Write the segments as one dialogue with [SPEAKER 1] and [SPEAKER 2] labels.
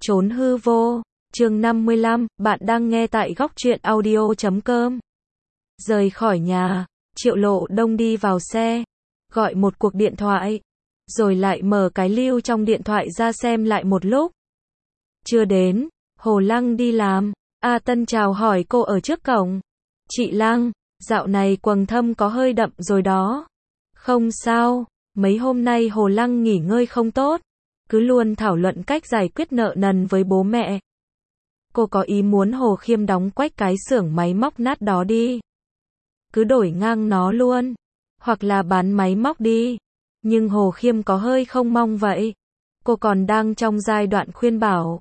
[SPEAKER 1] Trốn hư vô, chương 55, bạn đang nghe tại góc truyện audio.com. Rời khỏi nhà, Triệu Lộ Đông đi vào xe, gọi một cuộc điện thoại, rồi lại mở cái lưu trong điện thoại ra xem lại một lúc. Chưa đến, Hồ Lăng đi làm, A Tân chào hỏi cô ở trước cổng. Chị Lăng, dạo này quầng thâm có hơi đậm rồi đó. Không sao, mấy hôm nay Hồ Lăng nghỉ ngơi không tốt, cứ luôn thảo luận cách giải quyết nợ nần với bố mẹ. Cô có ý muốn Hồ Khiêm đóng quách cái xưởng máy móc nát đó đi. Cứ đổi ngang nó luôn, hoặc là bán máy móc đi. Nhưng Hồ Khiêm có hơi không mong vậy. Cô còn đang trong giai đoạn khuyên bảo.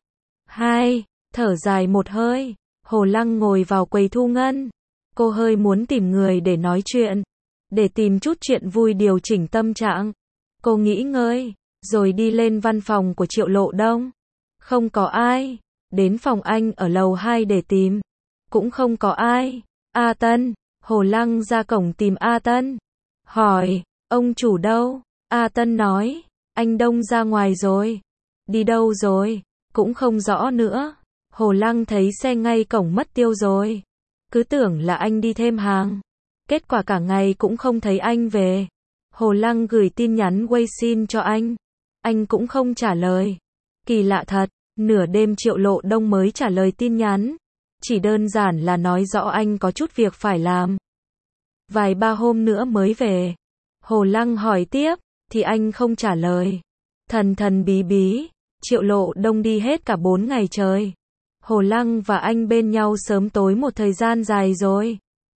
[SPEAKER 1] Thở dài một hơi, Hồ Lăng ngồi vào quầy thu ngân. Cô hơi muốn tìm người để nói chuyện, để tìm chút chuyện vui điều chỉnh tâm trạng. Cô nghĩ ngơi, rồi đi lên văn phòng của Triệu Lộ Đông. Không có ai. Đến phòng anh ở lầu 2 để tìm. Cũng không có ai. A Tân, Hồ Lăng ra cổng tìm A Tân. Hỏi, ông chủ đâu? A Tân nói, anh Đông ra ngoài rồi. Đi đâu rồi? Cũng không rõ nữa. Hồ Lăng thấy xe ngay cổng mất tiêu rồi. Cứ tưởng là anh đi thêm hàng. Kết quả cả ngày cũng không thấy anh về. Hồ Lăng gửi tin nhắn Weixin cho anh. Anh cũng không trả lời. Kỳ lạ thật, nửa đêm Triệu Lộ Đông mới trả lời tin nhắn. Chỉ đơn giản là nói rõ anh có chút việc phải làm. Vài ba hôm nữa mới về. Hồ Lăng hỏi tiếp, thì anh không trả lời. Thần thần bí bí, Triệu Lộ Đông đi hết cả 4 ngày trời. Hồ Lăng và anh bên nhau sớm tối một thời gian dài rồi.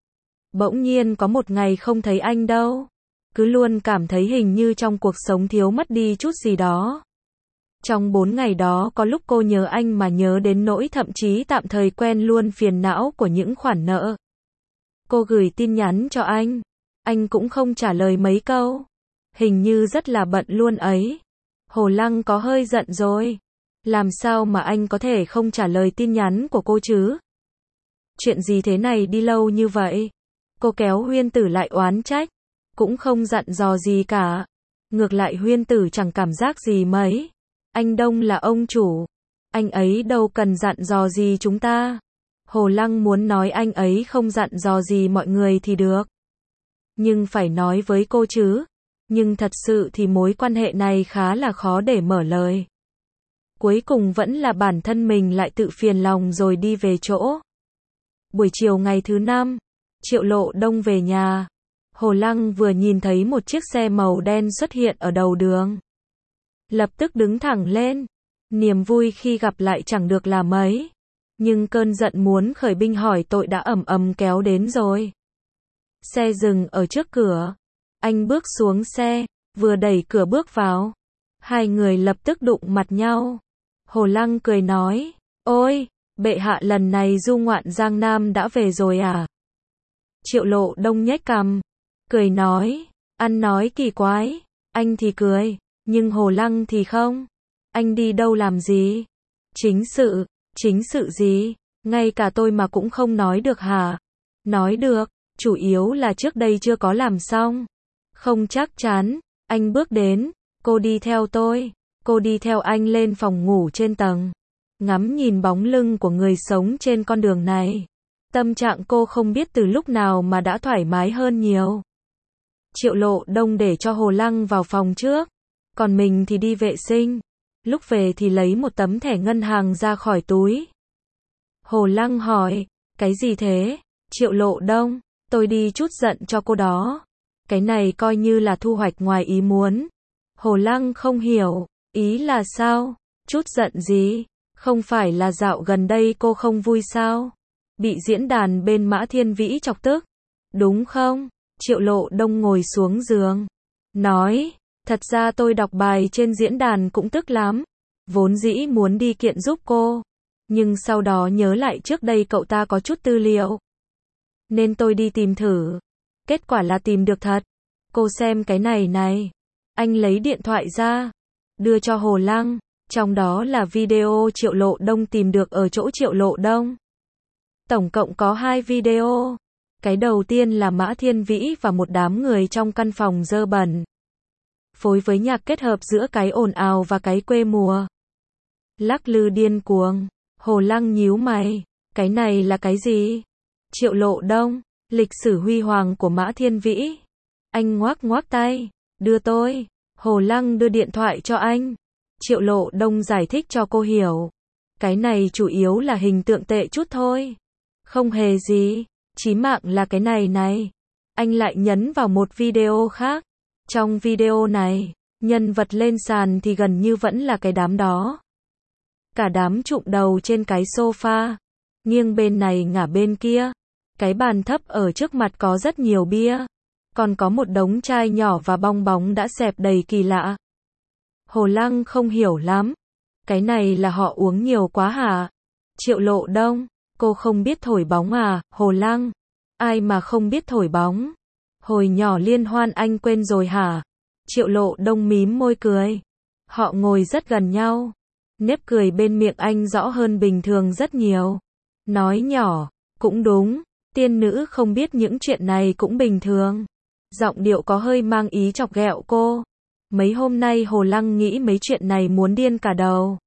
[SPEAKER 1] Bỗng nhiên có một ngày không thấy anh đâu. Cứ luôn cảm thấy hình như trong cuộc sống thiếu mất đi chút gì đó. Trong 4 ngày đó có lúc cô nhớ anh mà nhớ đến nỗi thậm chí tạm thời quen luôn phiền não của những khoản nợ. Cô gửi tin nhắn cho anh cũng không trả lời mấy câu. Hình như rất là bận luôn ấy. Hồ Lăng có hơi giận rồi. Làm sao mà anh có thể không trả lời tin nhắn của cô chứ? Chuyện gì thế này đi lâu như vậy? Cô kéo Huyên Tử lại oán trách. Cũng không dặn dò gì cả. Ngược lại Huyên Tử chẳng cảm giác gì mấy. Anh Đông là ông chủ. Anh ấy đâu cần dặn dò gì chúng ta. Hồ Lăng muốn nói anh ấy không dặn dò gì mọi người thì được. Nhưng phải nói với cô chứ. Nhưng thật sự thì mối quan hệ này khá là khó để mở lời. Cuối cùng vẫn là bản thân mình lại tự phiền lòng rồi đi về chỗ. Buổi chiều ngày thứ 5, Triệu Lộ Đông về nhà. Hồ Lăng vừa nhìn thấy một chiếc xe màu đen xuất hiện ở đầu đường. Lập tức đứng thẳng lên. Niềm vui khi gặp lại chẳng được là mấy. Nhưng cơn giận muốn khởi binh hỏi tội đã ầm ầm kéo đến rồi. Xe dừng ở trước cửa. Anh bước xuống xe, vừa đẩy cửa bước vào. Hai người lập tức đụng mặt nhau. Hồ Lăng cười nói, ôi, bệ hạ lần này du ngoạn Giang Nam đã về rồi à? Triệu Lộ Đông nhếch cằm, cười nói, ăn nói kỳ quái. Anh thì cười, nhưng Hồ Lăng thì không. Anh đi đâu làm gì? Chính sự gì? Ngay cả tôi mà cũng không nói được hả? Nói được, chủ yếu là trước đây chưa có làm xong. Không chắc chắn. Anh bước đến, cô đi theo tôi. Cô đi theo anh lên phòng ngủ trên tầng. Ngắm nhìn bóng lưng của người sống trên con đường này. Tâm trạng cô không biết từ lúc nào mà đã thoải mái hơn nhiều. Triệu Lộ Đông để cho Hồ Lăng vào phòng trước. Còn mình thì đi vệ sinh. Lúc về thì lấy một tấm thẻ ngân hàng ra khỏi túi. Hồ Lăng hỏi, cái gì thế? Triệu Lộ Đông, tôi đi chút giận cho cô đó. Cái này coi như là thu hoạch ngoài ý muốn. Hồ Lăng không hiểu, ý là sao? Chút giận gì? Không phải là dạo gần đây cô không vui sao? Bị diễn đàn bên Mã Thiên Vĩ chọc tức. Đúng không? Triệu Lộ Đông ngồi xuống giường. Nói, thật ra tôi đọc bài trên diễn đàn cũng tức lắm. Vốn dĩ muốn đi kiện giúp cô. Nhưng sau đó nhớ lại trước đây cậu ta có chút tư liệu. Nên tôi đi tìm thử. Kết quả là tìm được thật. Cô xem cái này. Anh lấy điện thoại ra. Đưa cho Hồ Lăng. Trong đó là video Triệu Lộ Đông tìm được ở chỗ Triệu Lộ Đông. Tổng cộng có 2 video. Cái đầu tiên là Mã Thiên Vĩ và một đám người trong căn phòng dơ bẩn. Phối với nhạc kết hợp giữa cái ồn ào và cái quê mùa. lắc lư điên cuồng. Hồ Lăng nhíu mày, cái này là cái gì? Triệu Lộ Đông, lịch sử huy hoàng của Mã Thiên Vĩ. Anh ngoác ngoác tay, đưa tôi. Hồ Lăng đưa điện thoại cho anh. Triệu Lộ Đông giải thích cho cô hiểu. Cái này chủ yếu là hình tượng tệ chút thôi. Không hề gì, chí mạng là cái này này. Anh lại nhấn vào một video khác. Trong video này, nhân vật lên sàn thì gần như vẫn là cái đám đó. Cả đám trụm đầu trên cái sofa, nghiêng bên này ngả bên kia. Cái bàn thấp ở trước mặt có rất nhiều bia. Còn có một đống chai nhỏ và bong bóng đã xẹp đầy kỳ lạ. Hồ Lăng không hiểu lắm. Cái này là họ uống nhiều quá hả? Triệu Lộ Đông, cô không biết thổi bóng à? Hồ Lăng, ai mà không biết thổi bóng? Hồi nhỏ liên hoan anh quên rồi hả? Triệu Lộ Đông mím môi cười. Họ ngồi rất gần nhau. Nếp cười bên miệng anh rõ hơn bình thường rất nhiều. Nói nhỏ, cũng đúng, tiên nữ không biết những chuyện này cũng bình thường. Giọng điệu có hơi mang ý chọc ghẹo cô. Mấy hôm nay Hồ Lăng nghĩ mấy chuyện này muốn điên cả đầu.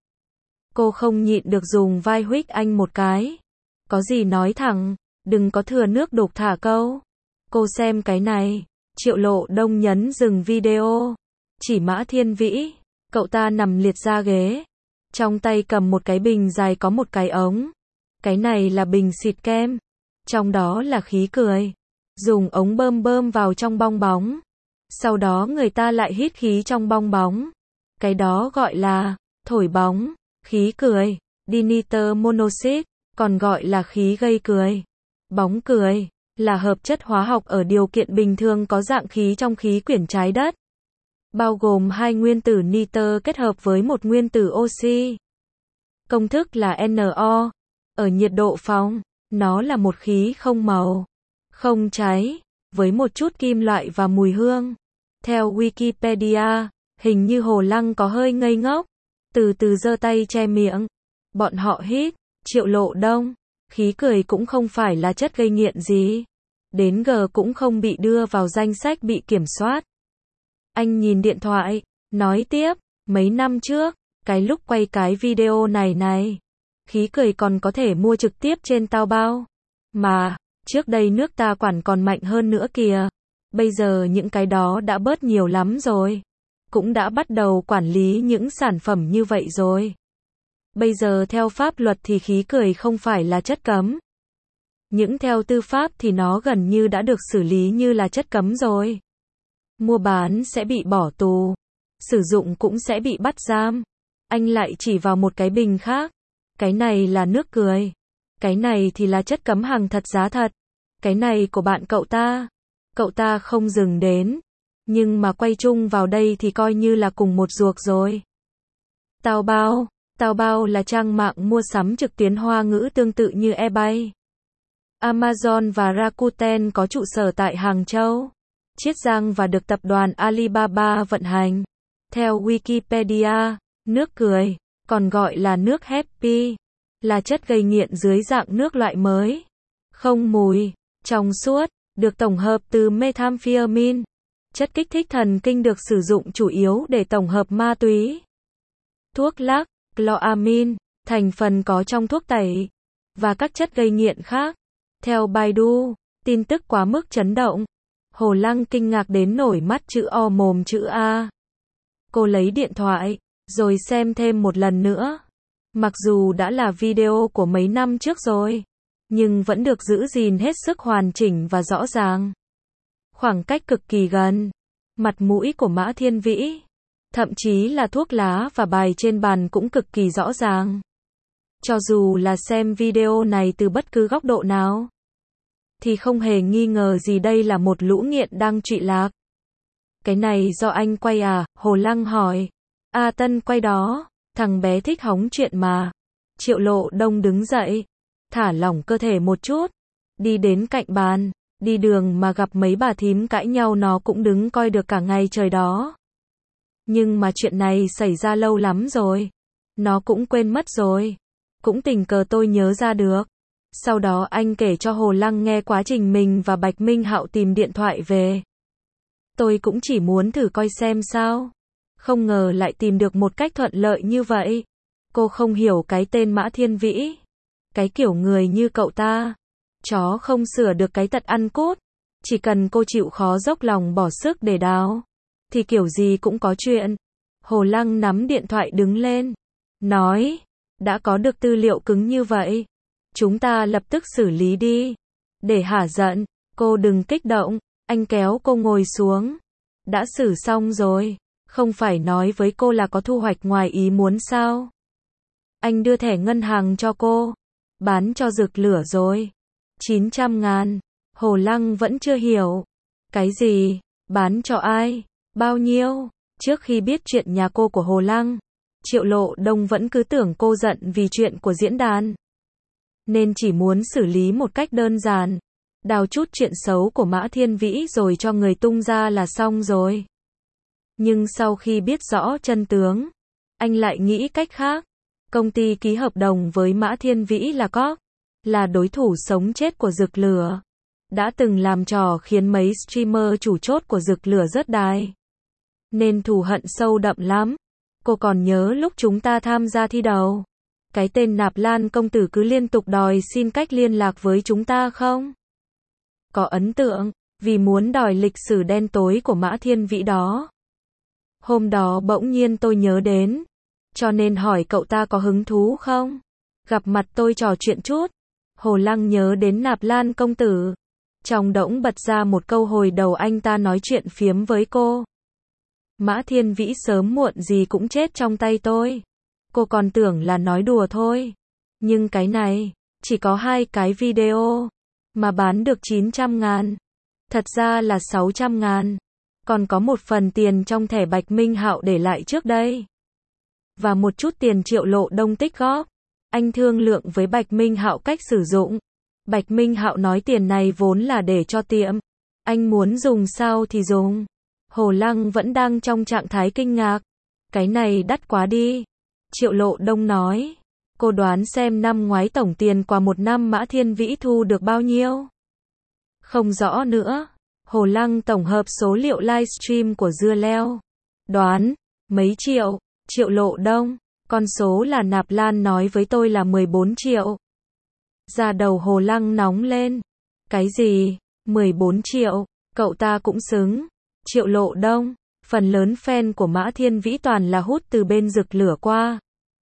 [SPEAKER 1] Cô không nhịn được dùng vai huých anh một cái. Có gì nói thẳng, đừng có thừa nước đục thả câu. Cô xem cái này. Triệu Lộ Đông nhấn dừng video. Chỉ Mã Thiên Vĩ. Cậu ta nằm liệt ra ghế. Trong tay cầm một cái bình dài có một cái ống. Cái này là bình xịt kem. Trong đó là khí cười. Dùng ống bơm bơm vào trong bong bóng. Sau đó người ta lại hít khí trong bong bóng. Cái đó gọi là thổi bóng, khí cười, dinitơ monoxide, còn gọi là khí gây cười. Bóng cười là hợp chất hóa học ở điều kiện bình thường có dạng khí trong khí quyển trái đất. Bao gồm hai nguyên tử nitơ kết hợp với một nguyên tử oxy. Công thức là NO. Ở nhiệt độ phòng, nó là một khí không màu, không cháy, với một chút kim loại và mùi hương. Theo Wikipedia, hình như Hồ Lăng có hơi ngây ngốc, từ từ giơ tay che miệng. Bọn họ hít, Triệu Lộ Đông, khí cười cũng không phải là chất gây nghiện gì. Đến G cũng không bị đưa vào danh sách bị kiểm soát. Anh nhìn điện thoại, nói tiếp, mấy năm trước, cái lúc quay cái video này, khí cười còn có thể mua trực tiếp trên Taobao. Mà, trước đây nước ta quản còn mạnh hơn nữa kìa. Bây giờ những cái đó đã bớt nhiều lắm rồi. Cũng đã bắt đầu quản lý những sản phẩm như vậy rồi. Bây giờ theo pháp luật thì khí cười không phải là chất cấm. Những theo tư pháp thì nó gần như đã được xử lý như là chất cấm rồi. Mua bán sẽ bị bỏ tù. Sử dụng cũng sẽ bị bắt giam. Anh lại chỉ vào một cái bình khác. Cái này là nước cười. Cái này thì là chất cấm hàng thật giá thật. Cái này của bạn cậu ta. Cậu ta không dừng đến. Nhưng mà quay chung vào đây thì coi như là cùng một ruột rồi. Taobao là trang mạng mua sắm trực tuyến Hoa ngữ tương tự như eBay. Amazon và Rakuten có trụ sở tại Hàng Châu, Chiết Giang và được tập đoàn Alibaba vận hành. Theo Wikipedia, nước cười, còn gọi là nước Happy, là chất gây nghiện dưới dạng nước loại mới, không mùi, trong suốt, được tổng hợp từ methamphetamine, chất kích thích thần kinh được sử dụng chủ yếu để tổng hợp ma túy, thuốc lắc, chloramine, thành phần có trong thuốc tẩy, và các chất gây nghiện khác. Theo Baidu, tin tức quá mức chấn động. Hồ Lăng kinh ngạc đến nổi mắt chữ O mồm chữ A. Cô lấy điện thoại, rồi xem thêm một lần nữa. Mặc dù đã là video của mấy năm trước rồi, nhưng vẫn được giữ gìn hết sức hoàn chỉnh và rõ ràng. Khoảng cách cực kỳ gần. Mặt mũi của Mã Thiên Vĩ, thậm chí là thuốc lá và bài trên bàn cũng cực kỳ rõ ràng. Cho dù là xem video này từ bất cứ góc độ nào, thì không hề nghi ngờ gì đây là một lũ nghiện đang trụy lạc. Cái này do anh quay à? Hồ Lăng hỏi. A Tân quay đó, thằng bé thích hóng chuyện mà. Triệu Lộ Đông đứng dậy, thả lỏng cơ thể một chút, đi đến cạnh bàn, đi đường mà gặp mấy bà thím cãi nhau nó cũng đứng coi được cả ngày trời đó. Nhưng mà chuyện này xảy ra lâu lắm rồi, nó cũng quên mất rồi. Cũng tình cờ tôi nhớ ra được. Sau đó anh kể cho Hồ Lăng nghe quá trình mình và Bạch Minh Hạo tìm điện thoại về. Tôi cũng chỉ muốn thử coi xem sao. Không ngờ lại tìm được một cách thuận lợi như vậy. Cô không hiểu cái tên Mã Thiên Vĩ. Cái kiểu người như cậu ta. Chó không sửa được cái tật ăn cút. Chỉ cần cô chịu khó dốc lòng bỏ sức để đào, thì kiểu gì cũng có chuyện. Hồ Lăng nắm điện thoại đứng lên. Nói, đã có được tư liệu cứng như vậy. Chúng ta lập tức xử lý đi. Để hả giận, cô đừng kích động. Anh kéo cô ngồi xuống. Đã xử xong rồi. Không phải nói với cô là có thu hoạch ngoài ý muốn sao? Anh đưa thẻ ngân hàng cho cô. Bán cho Rực Lửa rồi. 900.000. Hồ Lăng vẫn chưa hiểu. Cái gì? Bán cho ai? Bao nhiêu? Trước khi biết chuyện nhà cô của Hồ Lăng, Triệu Lộ Đông vẫn cứ tưởng cô giận vì chuyện của diễn đàn. Nên chỉ muốn xử lý một cách đơn giản. Đào chút chuyện xấu của Mã Thiên Vĩ rồi cho người tung ra là xong rồi. Nhưng sau khi biết rõ chân tướng, anh lại nghĩ cách khác. Công ty ký hợp đồng với Mã Thiên Vĩ là đối thủ sống chết của Rực Lửa. Đã từng làm trò khiến mấy streamer chủ chốt của Rực Lửa rớt đài. Nên thù hận sâu đậm lắm. Cô còn nhớ lúc chúng ta tham gia thi đấu, cái tên Nạp Lan công tử cứ liên tục đòi xin cách liên lạc với chúng ta không? Có ấn tượng, vì muốn đòi lịch sử đen tối của Mã Thiên Vĩ đó. Hôm đó bỗng nhiên tôi nhớ đến, cho nên hỏi cậu ta có hứng thú không? Gặp mặt tôi trò chuyện chút. Hồ Lăng nhớ đến Nạp Lan công tử. Trong đỗng bật ra một câu hồi đầu anh ta nói chuyện phiếm với cô. Mã Thiên Vĩ sớm muộn gì cũng chết trong tay tôi. Cô còn tưởng là nói đùa thôi. Nhưng cái này, chỉ có 2 cái video, mà bán được 900.000. Thật ra là 600.000. Còn có một phần tiền trong thẻ Bạch Minh Hạo để lại trước đây. Và một chút tiền Triệu Lộ Đông tích góp. Anh thương lượng với Bạch Minh Hạo cách sử dụng. Bạch Minh Hạo nói tiền này vốn là để cho tiệm. Anh muốn dùng sao thì dùng. Hồ Lăng vẫn đang trong trạng thái kinh ngạc. Cái này đắt quá đi. Triệu Lộ Đông nói. Cô đoán xem năm ngoái tổng tiền qua một năm Mã Thiên Vĩ thu được bao nhiêu? Không rõ nữa. Hồ Lăng tổng hợp số liệu livestream của Dưa Leo. Đoán, mấy triệu. Triệu Lộ Đông. Con số là Nạp Lan nói với tôi là 14 triệu. Da đầu Hồ Lăng nóng lên. Cái gì? 14 triệu. Cậu ta cũng xứng. Triệu Lộ Đông. Phần lớn fan của Mã Thiên Vĩ toàn là hút từ bên Rực Lửa qua.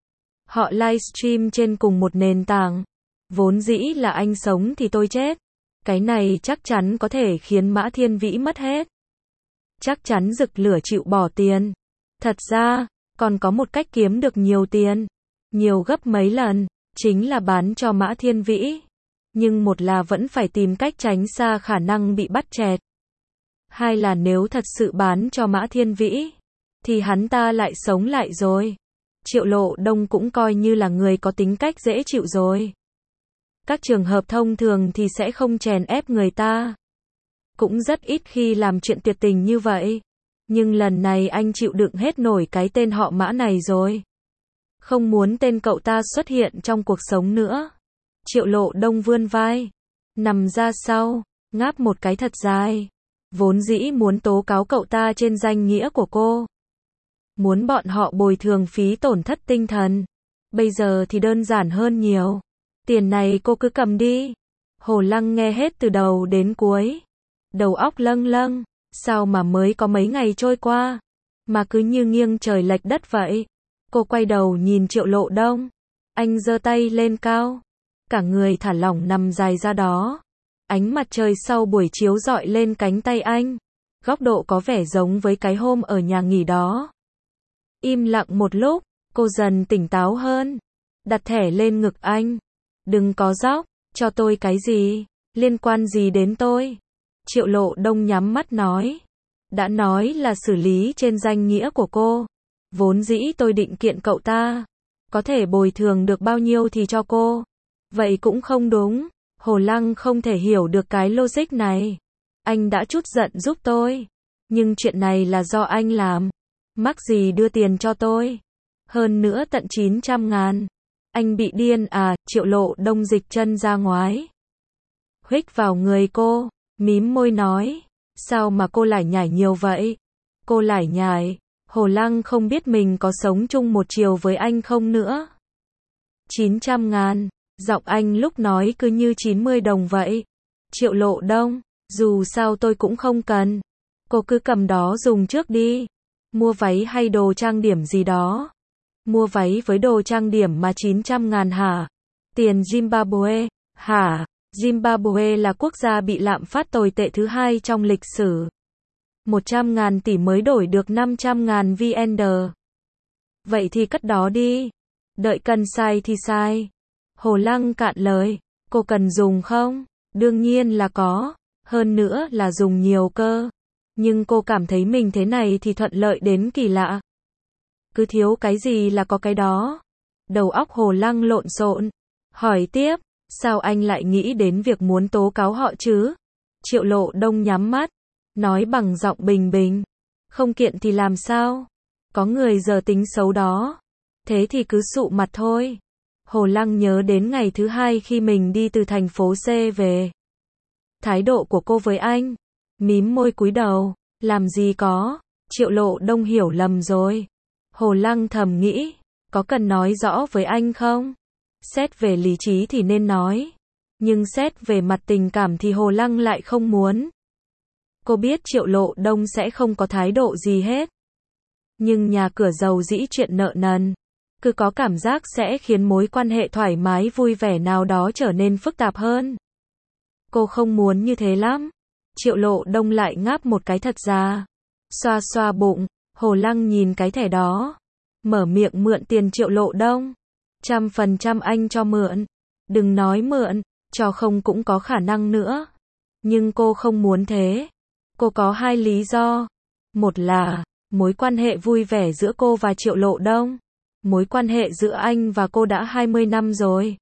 [SPEAKER 1] Họ livestream trên cùng một nền tảng. Vốn dĩ là anh sống thì tôi chết. Cái này chắc chắn có thể khiến Mã Thiên Vĩ mất hết. Chắc chắn Rực Lửa chịu bỏ tiền. Thật ra, còn có một cách kiếm được nhiều tiền. Nhiều gấp mấy lần. Chính là bán cho Mã Thiên Vĩ. Nhưng một là vẫn phải tìm cách tránh xa khả năng bị bắt chẹt. Hai là nếu thật sự bán cho Mã Thiên Vĩ, thì hắn ta lại sống lại rồi. Triệu Lộ Đông cũng coi như là người có tính cách dễ chịu rồi. Các trường hợp thông thường thì sẽ không chèn ép người ta. Cũng rất ít khi làm chuyện tuyệt tình như vậy. Nhưng lần này anh chịu đựng hết nổi cái tên họ Mã này rồi. Không muốn tên cậu ta xuất hiện trong cuộc sống nữa. Triệu Lộ Đông vươn vai, nằm ra sau, ngáp một cái thật dài. Vốn dĩ muốn tố cáo cậu ta trên danh nghĩa của cô. Muốn bọn họ bồi thường phí tổn thất tinh thần. Bây giờ thì đơn giản hơn nhiều. Tiền này cô cứ cầm đi. Hồ Lăng nghe hết từ đầu đến cuối. Đầu óc lâng lâng. Sao mà mới có mấy ngày trôi qua, mà cứ như nghiêng trời lệch đất vậy. Cô quay đầu nhìn Triệu Lộ Đông. Anh giơ tay lên cao. Cả người thả lỏng nằm dài ra đó. Ánh mặt trời sau buổi chiếu rọi lên cánh tay anh. Góc độ có vẻ giống với cái hôm ở nhà nghỉ đó. Im lặng một lúc, cô dần tỉnh táo hơn. Đặt thẻ lên ngực anh. Đừng có dóc, cho tôi cái gì, liên quan gì đến tôi? Triệu Lộ Đông nhắm mắt nói. Đã nói là xử lý trên danh nghĩa của cô. Vốn dĩ tôi định kiện cậu ta. Có thể bồi thường được bao nhiêu thì cho cô. Vậy cũng không đúng. Hồ Lăng không thể hiểu được cái logic này. Anh đã trút giận giúp tôi. Nhưng chuyện này là do anh làm. Mắc gì đưa tiền cho tôi. Hơn nữa tận 900.000. Anh bị điên à? Triệu Lộ Đông dịch chân ra ngoài. Huých vào người cô. Mím môi nói. Sao mà cô lải nhải nhiều vậy? Cô lải nhải. Hồ Lăng không biết mình có sống chung một chiều với anh không nữa. 900.000. Giọng anh lúc nói cứ như 90 đồng vậy. Triệu Lộ Đông, dù sao tôi cũng không cần. Cô cứ cầm đó dùng trước đi. Mua váy hay đồ trang điểm gì đó. Mua váy với đồ trang điểm mà 900.000 hả? Tiền Zimbabwe, hả? Zimbabwe là quốc gia bị lạm phát tồi tệ thứ hai trong lịch sử. 100.000 tỷ mới đổi được 500.000 VND. Vậy thì cất đó đi. Đợi cần sai thì sai. Hồ Lăng cạn lời. Cô cần dùng không? Đương nhiên là có. Hơn nữa là dùng nhiều cơ. Nhưng cô cảm thấy mình thế này thì thuận lợi đến kỳ lạ. Cứ thiếu cái gì là có cái đó. Đầu óc Hồ Lăng lộn xộn. Hỏi tiếp, sao anh lại nghĩ đến việc muốn tố cáo họ chứ? Triệu Lộ Đông nhắm mắt, nói bằng giọng bình bình. Không kiện thì làm sao? Có người giờ tính xấu đó. Thế thì cứ sụ mặt thôi. Hồ Lăng nhớ đến ngày thứ hai khi mình đi từ thành phố C về. Thái độ của cô với anh. Mím môi cúi đầu. Làm gì có. Triệu Lộ Đông hiểu lầm rồi. Hồ Lăng thầm nghĩ. Có cần nói rõ với anh không? Xét về lý trí thì nên nói. Nhưng xét về mặt tình cảm thì Hồ Lăng lại không muốn. Cô biết Triệu Lộ Đông sẽ không có thái độ gì hết. Nhưng nhà cửa giàu dĩ chuyện nợ nần. Cứ có cảm giác sẽ khiến mối quan hệ thoải mái vui vẻ nào đó trở nên phức tạp hơn. Cô không muốn như thế lắm. Triệu Lộ Đông lại ngáp một cái thật ra. Xoa xoa bụng, Hồ Lăng nhìn cái thẻ đó. Mở miệng mượn tiền Triệu Lộ Đông. 100% anh cho mượn. Đừng nói mượn, cho không cũng có khả năng nữa. Nhưng cô không muốn thế. Cô có hai lý do. Một là, mối quan hệ vui vẻ giữa cô và Triệu Lộ Đông. Mối quan hệ giữa anh và cô đã 20 năm rồi.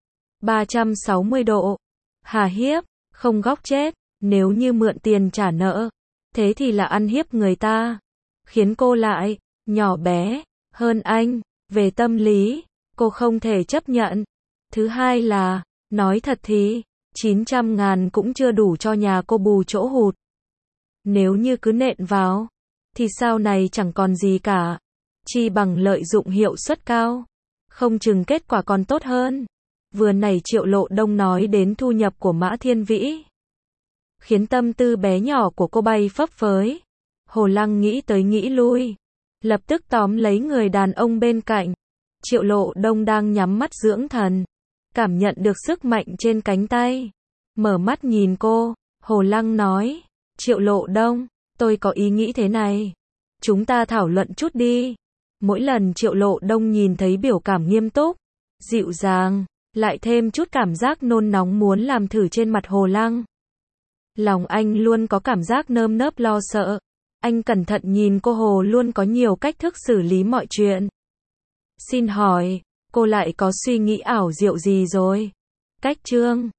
[SPEAKER 1] 360 độ. Hà hiếp, không góc chết. Nếu như mượn tiền trả nợ, thế thì là ăn hiếp người ta. Khiến cô lại, nhỏ bé, hơn anh. Về tâm lý, cô không thể chấp nhận. Thứ hai là, nói thật thì, 900.000 cũng chưa đủ cho nhà cô bù chỗ hụt. Nếu như cứ nện vào, thì sau này chẳng còn gì cả. Chi bằng lợi dụng hiệu suất cao. Không chừng kết quả còn tốt hơn. Vừa nãy Triệu Lộ Đông nói đến thu nhập của Mã Thiên Vĩ. Khiến tâm tư bé nhỏ của cô bay phấp phới. Hồ Lăng nghĩ tới nghĩ lui. Lập tức tóm lấy người đàn ông bên cạnh. Triệu Lộ Đông đang nhắm mắt dưỡng thần. Cảm nhận được sức mạnh trên cánh tay. Mở mắt nhìn cô, Hồ Lăng nói. Triệu Lộ Đông, tôi có ý nghĩ thế này. Chúng ta thảo luận chút đi. Mỗi lần Triệu Lộ Đông nhìn thấy biểu cảm nghiêm túc, dịu dàng, lại thêm chút cảm giác nôn nóng muốn làm thử trên mặt Hồ Lăng. Lòng anh luôn có cảm giác nơm nớp lo sợ. Anh cẩn thận nhìn cô. Hồ luôn có nhiều cách thức xử lý mọi chuyện. Xin hỏi, cô lại có suy nghĩ ảo diệu gì rồi? Cách Trương